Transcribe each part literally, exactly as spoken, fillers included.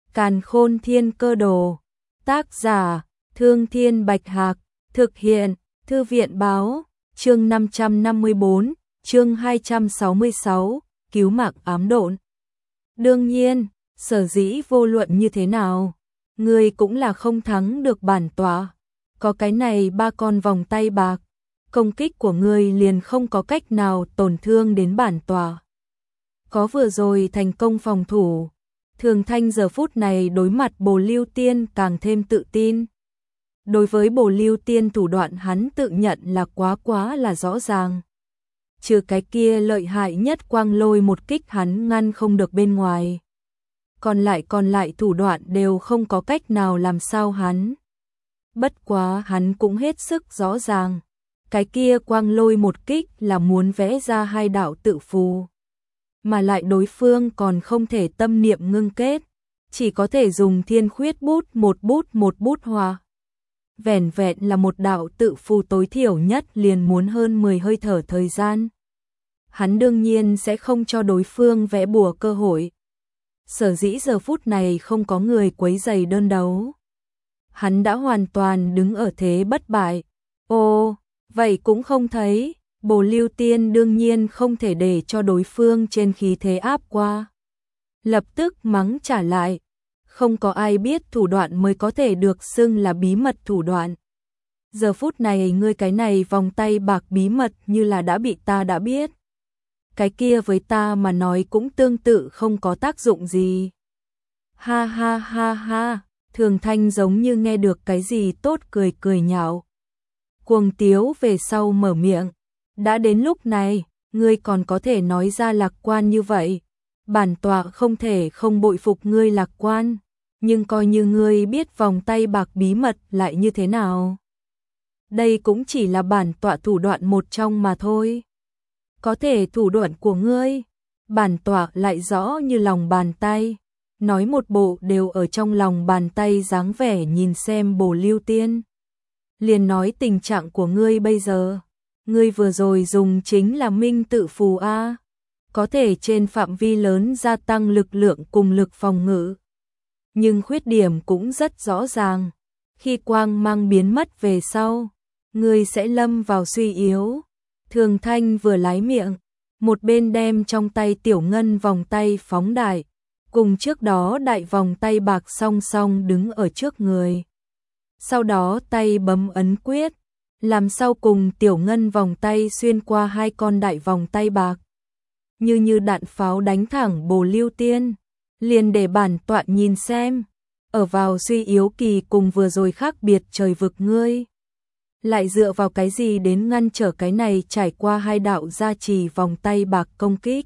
Càn Khôn Thiên Cơ Đồ. Tác giả: Thương Thiên Bạch Hạc. Thực hiện: Thư viện báo. Chương năm trăm năm mươi bốn, chương hai trăm sáu mươi sáu, cứu mạng ám độn. Đương nhiên, sở dĩ vô luận như thế nào, ngươi cũng là không thắng được bản tọa. Có cái này ba con vòng tay bạc, công kích của ngươi liền không có cách nào tổn thương đến bản tọa. Có vừa rồi thành công phòng thủ, Thường Thanh giờ phút này đối mặt Bồ Lưu Tiên càng thêm tự tin. Đối với Bồ Lưu Tiên thủ đoạn hắn tự nhận là quá quá là rõ ràng. Trừ cái kia lợi hại nhất quang lôi một kích hắn ngăn không được bên ngoài. Còn lại còn lại thủ đoạn đều không có cách nào làm sao hắn. Bất quá hắn cũng hết sức rõ ràng. Cái kia quang lôi một kích là muốn vẽ ra hai đạo tự phù. Mà lại đối phương còn không thể tâm niệm ngưng kết. Chỉ có thể dùng thiên khuyết bút một bút một bút hòa. Vẻn vẹn là một đạo tự phù tối thiểu nhất liền muốn hơn mười hơi thở thời gian. Hắn đương nhiên sẽ không cho đối phương vẽ bùa cơ hội. Sở dĩ giờ phút này không có người quấy rầy đơn đấu. Hắn đã hoàn toàn đứng ở thế bất bại. Ồ, vậy cũng không thấy. Bồ Lưu Tiên đương nhiên không thể để cho đối phương trên khí thế áp qua. Lập tức mắng trả lại. Không có ai biết thủ đoạn mới có thể được xưng là bí mật thủ đoạn. Giờ phút này ngươi cái này vòng tay bạc bí mật như là đã bị ta đã biết. Cái kia với ta mà nói cũng tương tự không có tác dụng gì. Ha ha ha ha, Thường Thanh giống như nghe được cái gì tốt cười cười nhạo. Cuồng tiếu về sau mở miệng. Đã đến lúc này, ngươi còn có thể nói ra lạc quan như vậy. Bản tọa không thể không bội phục ngươi lạc quan, nhưng coi như ngươi biết vòng tay bạc bí mật lại như thế nào. Đây cũng chỉ là bản tọa thủ đoạn một trong mà thôi. Có thể thủ đoạn của ngươi, bản tọa lại rõ như lòng bàn tay. Nói một bộ đều ở trong lòng bàn tay dáng vẻ nhìn xem Bồ Lưu Tiên. Liền nói tình trạng của ngươi bây giờ. Ngươi vừa rồi dùng chính là minh tự phù A. Có thể trên phạm vi lớn gia tăng lực lượng cùng lực phòng ngự. Nhưng khuyết điểm cũng rất rõ ràng. Khi quang mang biến mất về sau, ngươi sẽ lâm vào suy yếu. Thường Thanh vừa lái miệng, một bên đem trong tay tiểu ngân vòng tay phóng đại, cùng trước đó đại vòng tay bạc song song đứng ở trước người. Sau đó tay bấm ấn quyết, làm sau cùng tiểu ngân vòng tay xuyên qua hai con đại vòng tay bạc. Như như đạn pháo đánh thẳng Bồ Lưu Tiên, liền để bản tọa nhìn xem, ở vào suy yếu kỳ cùng vừa rồi khác biệt trời vực ngươi. Lại dựa vào cái gì đến ngăn trở cái này trải qua hai đạo gia trì vòng tay bạc công kích.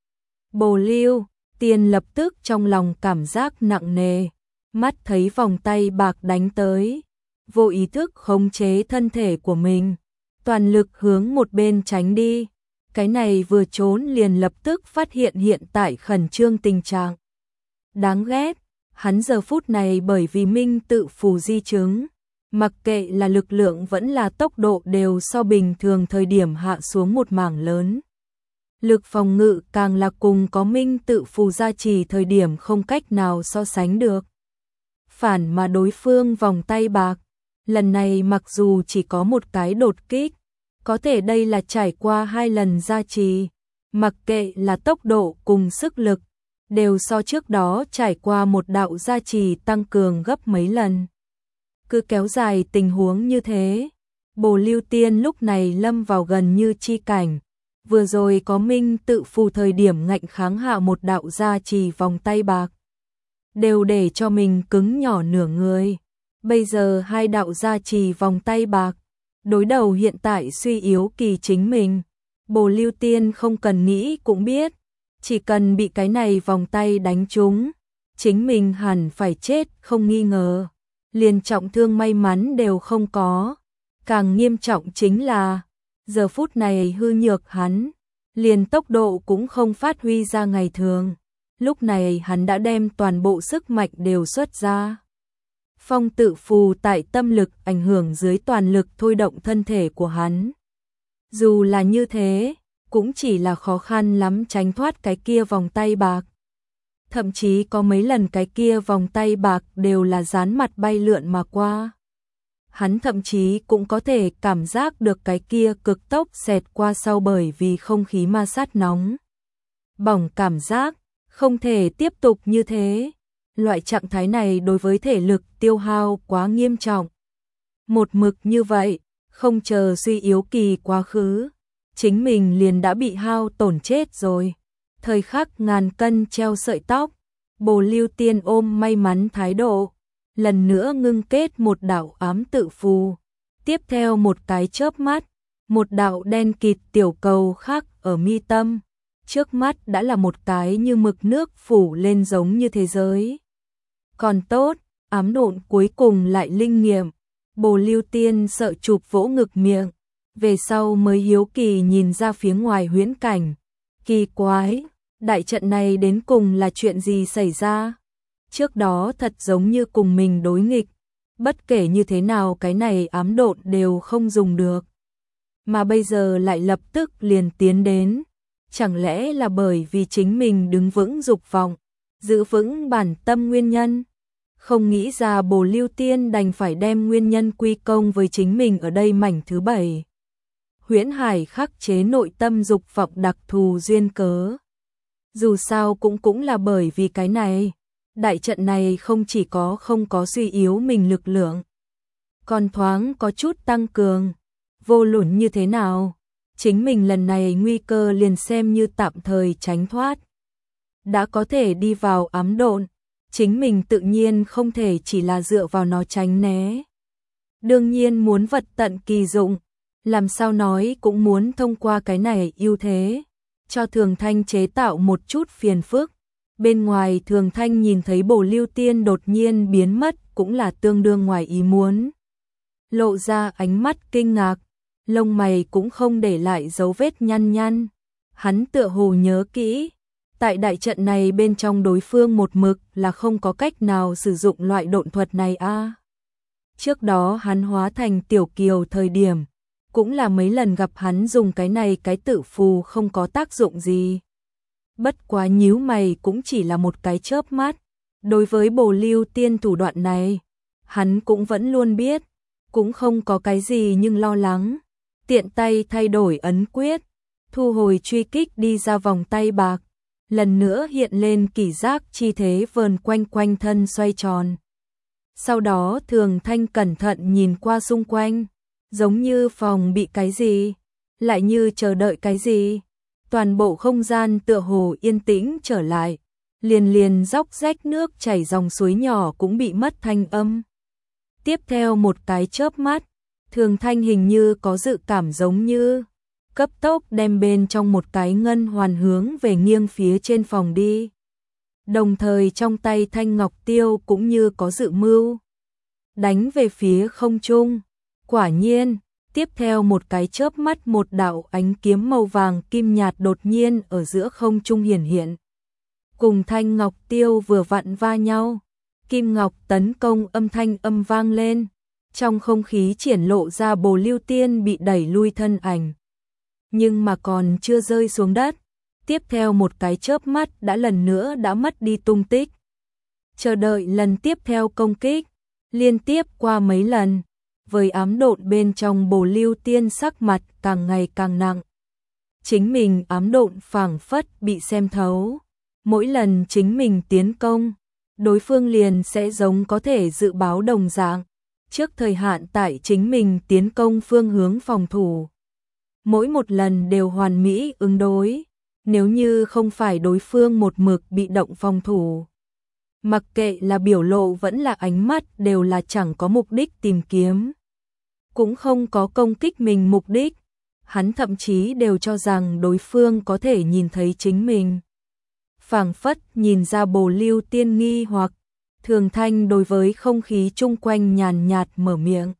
Bồ Lưu Tiên lập tức trong lòng cảm giác nặng nề, mắt thấy vòng tay bạc đánh tới, vô ý thức khống chế thân thể của mình, toàn lực hướng một bên tránh đi. Cái này vừa trốn liền lập tức phát hiện hiện tại khẩn trương tình trạng. Đáng ghét, hắn giờ phút này bởi vì minh tự phù di chứng, mặc kệ là lực lượng vẫn là tốc độ đều so bình thường thời điểm hạ xuống một mảng lớn. Lực phòng ngự càng là cùng có minh tự phù gia trì thời điểm không cách nào so sánh được. Phản mà đối phương vòng tay bạc, lần này mặc dù chỉ có một cái đột kích, có thể đây là trải qua hai lần gia trì, mặc kệ là tốc độ cùng sức lực, đều so trước đó trải qua một đạo gia trì tăng cường gấp mấy lần. Cứ kéo dài tình huống như thế, Bồ Lưu Tiên lúc này lâm vào gần như chi cảnh. Vừa rồi có minh tự phù thời điểm ngạnh kháng hạ một đạo gia trì vòng tay bạc, đều để cho mình cứng nhỏ nửa người. Bây giờ hai đạo gia trì vòng tay bạc, đối đầu hiện tại suy yếu kỳ chính mình. Bồ Lưu Tiên không cần nghĩ cũng biết, chỉ cần bị cái này vòng tay đánh trúng, chính mình hẳn phải chết không nghi ngờ. Liền trọng thương may mắn đều không có. Càng nghiêm trọng chính là, giờ phút này hư nhược hắn, liền tốc độ cũng không phát huy ra ngày thường. Lúc này hắn đã đem toàn bộ sức mạnh đều xuất ra. Phong tự phù tại tâm lực ảnh hưởng dưới toàn lực thôi động thân thể của hắn. Dù là như thế, cũng chỉ là khó khăn lắm tránh thoát cái kia vòng tay bạc. thậm chí có mấy lần cái kia vòng tay bạc đều là dán mặt bay lượn mà qua. Hắn thậm chí cũng có thể cảm giác được cái kia cực tốc xẹt qua sau bởi vì không khí ma sát nóng. Bỏng cảm giác, không thể tiếp tục như thế. Loại trạng thái này đối với thể lực tiêu hao quá nghiêm trọng. Một mực như vậy, không chờ suy yếu kỳ quá khứ, chính mình liền đã bị hao tổn chết rồi. Thời khắc ngàn cân treo sợi tóc, Bồ Lưu Tiên ôm may mắn thái độ, lần nữa ngưng kết một đạo ám tự phù. Tiếp theo một cái chớp mắt, một đạo đen kịt tiểu cầu khác ở mi tâm, trước mắt đã là một cái như mực nước phủ lên giống như thế giới. Còn tốt, ám độn cuối cùng lại linh nghiệm. Bồ Lưu Tiên sợ chụp vỗ ngực miệng, về sau mới hiếu kỳ nhìn ra phía ngoài huyễn cảnh. Kỳ quái, đại trận này đến cùng là chuyện gì xảy ra? Trước đó thật giống như cùng mình đối nghịch, bất kể như thế nào cái này ám độn đều không dùng được. Mà bây giờ lại lập tức liền tiến đến, chẳng lẽ là bởi vì chính mình đứng vững dục vọng, giữ vững bản tâm nguyên nhân? Không nghĩ ra Bồ Lưu Tiên đành phải đem nguyên nhân quy công với chính mình ở đây mảnh thứ bảy. Huyễn Hải khắc chế nội tâm dục vọng đặc thù duyên cớ. Dù sao cũng cũng là bởi vì cái này, đại trận này không chỉ có không có suy yếu mình lực lượng, còn thoáng có chút tăng cường. Vô luận như thế nào, chính mình lần này nguy cơ liền xem như tạm thời tránh thoát. Đã có thể đi vào ám độn, chính mình tự nhiên không thể chỉ là dựa vào nó tránh né. Đương nhiên muốn vật tận kỳ dụng, làm sao nói cũng muốn thông qua cái này ưu thế, cho Thường Thanh chế tạo một chút phiền phức. Bên ngoài Thường Thanh nhìn thấy Bồ Lưu Tiên đột nhiên biến mất cũng là tương đương ngoài ý muốn. Lộ ra ánh mắt kinh ngạc, lông mày cũng không để lại dấu vết nhăn nhăn. Hắn tựa hồ nhớ kỹ, tại đại trận này bên trong đối phương một mực là không có cách nào sử dụng loại độn thuật này a. À, trước đó hắn hóa thành tiểu kiều thời điểm, cũng là mấy lần gặp hắn dùng cái này cái tự phù không có tác dụng gì. Bất quá nhíu mày cũng chỉ là một cái chớp mắt. Đối với Bồ Lưu Tiên thủ đoạn này, hắn cũng vẫn luôn biết, cũng không có cái gì nhưng lo lắng. Tiện tay thay đổi ấn quyết, thu hồi truy kích đi ra vòng tay bạc, lần nữa hiện lên kỷ giác chi thế vờn quanh quanh thân xoay tròn. Sau đó Thường Thanh cẩn thận nhìn qua xung quanh, giống như phòng bị cái gì, lại như chờ đợi cái gì. Toàn bộ không gian tựa hồ yên tĩnh trở lại, liền liền róc rách nước chảy dòng suối nhỏ cũng bị mất thanh âm. Tiếp theo một cái chớp mắt, Thường Thanh hình như có dự cảm giống như cấp tốc đem bên trong một cái ngân hoàn hướng về nghiêng phía trên phòng đi. Đồng thời trong tay thanh ngọc tiêu cũng như có dự mưu, đánh về phía không trung. Quả nhiên, tiếp theo một cái chớp mắt một đạo ánh kiếm màu vàng kim nhạt đột nhiên ở giữa không trung hiển hiện. Cùng thanh ngọc tiêu vừa vặn va nhau, kim ngọc tấn công âm thanh âm vang lên, trong không khí triển lộ ra Bồ Lưu Tiên bị đẩy lui thân ảnh. Nhưng mà còn chưa rơi xuống đất, tiếp theo một cái chớp mắt đã lần nữa đã mất đi tung tích. Chờ đợi lần tiếp theo công kích, liên tiếp qua mấy lần, với ám độn bên trong Bồ Lưu Tiên sắc mặt càng ngày càng nặng. Chính mình ám độn phảng phất bị xem thấu, mỗi lần chính mình tiến công, đối phương liền sẽ giống có thể dự báo đồng dạng, trước thời hạn tại chính mình tiến công phương hướng phòng thủ. Mỗi một lần đều hoàn mỹ ứng đối, nếu như không phải đối phương một mực bị động phòng thủ. Mặc kệ là biểu lộ vẫn là ánh mắt đều là chẳng có mục đích tìm kiếm, cũng không có công kích mình mục đích. Hắn thậm chí đều cho rằng đối phương có thể nhìn thấy chính mình. Phảng phất nhìn ra Bồ Lưu Tiên nghi hoặc, Thường Thanh đối với không khí chung quanh nhàn nhạt mở miệng.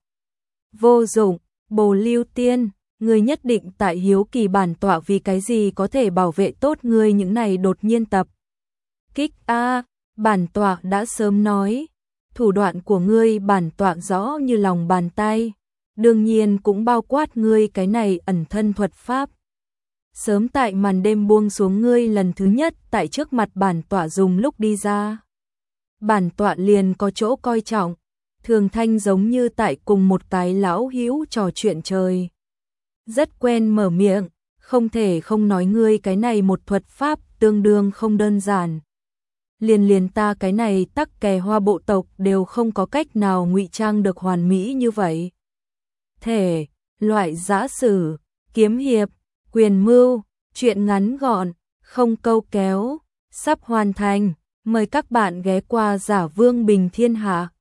Vô dụng, Bồ Lưu Tiên, ngươi nhất định tại hiếu kỳ bản tọa vì cái gì có thể bảo vệ tốt ngươi những này đột nhiên tập kích a. Bản tọa đã sớm nói, thủ đoạn của ngươi bản tọa rõ như lòng bàn tay, đương nhiên cũng bao quát ngươi cái này ẩn thân thuật pháp. Sớm tại màn đêm buông xuống ngươi lần thứ nhất tại trước mặt bản tọa dùng lúc đi ra. Bản tọa liền có chỗ coi trọng, Thường Thanh giống như tại cùng một cái lão hữu trò chuyện trời. Rất quen mở miệng, không thể không nói ngươi cái này một thuật pháp tương đương không đơn giản. Liền liền ta cái này tắc kè hoa bộ tộc đều không có cách nào ngụy trang được hoàn mỹ như vậy. Thể, loại giã sử, kiếm hiệp, quyền mưu, chuyện ngắn gọn, không câu kéo, sắp hoàn thành, mời các bạn ghé qua Giả Vương Bình Thiên Hạ.